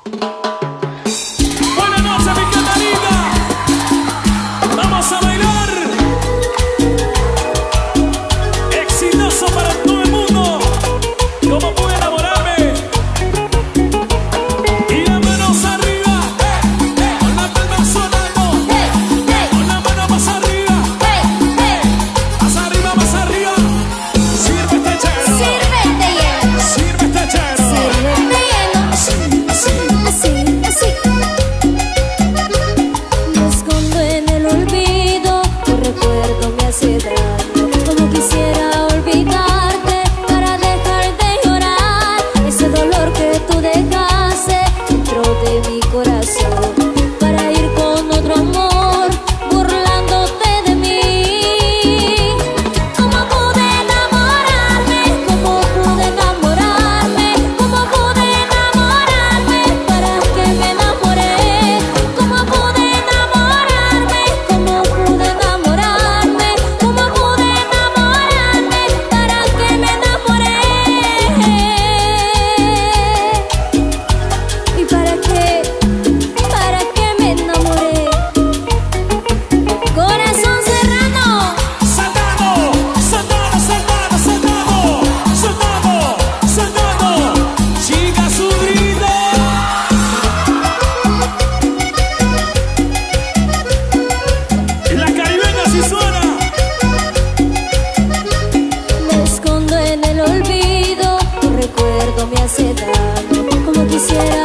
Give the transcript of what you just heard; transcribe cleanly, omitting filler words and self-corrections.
Buenas noches, mi Catalina. Vamos a bailar. Exitoso para todo el mundo. ¿Cómo pude enamorarme? Y las manos arriba. Con la palma sonando. Con la mano más arriba. Más arriba, más arriba. Sirve este chero. Sírvete lleno. Sirve este chero. Sírvete lleno. Así, así. Así, así. Me escondo en el olvido, tu recuerdo me hace daño. Como quisiera olvidarte para dejar de llorar ese dolor que tú dejaste dentro de mi corazón, para ir con otro amor burlándote de mí. ¿Cómo pude enamorarme? ¿Cómo pude enamorarme? ¿Cómo pude enamorarme? ¿Para qué me enamoré? ¿Cómo pude enamorarme? ¿Cómo pude enamorarme? ¿Cómo pude enamorarme? ¿Para qué me enamoré? ¿Y para qué? ¿Para qué me enamoré? Corazón serrano. Soldado, soldado, soldado, soldado, soldado, soldado. Chica su grito. La caribeña sí suena. Me escondo en el olvido, tu recuerdo me hace daño. Como quisiera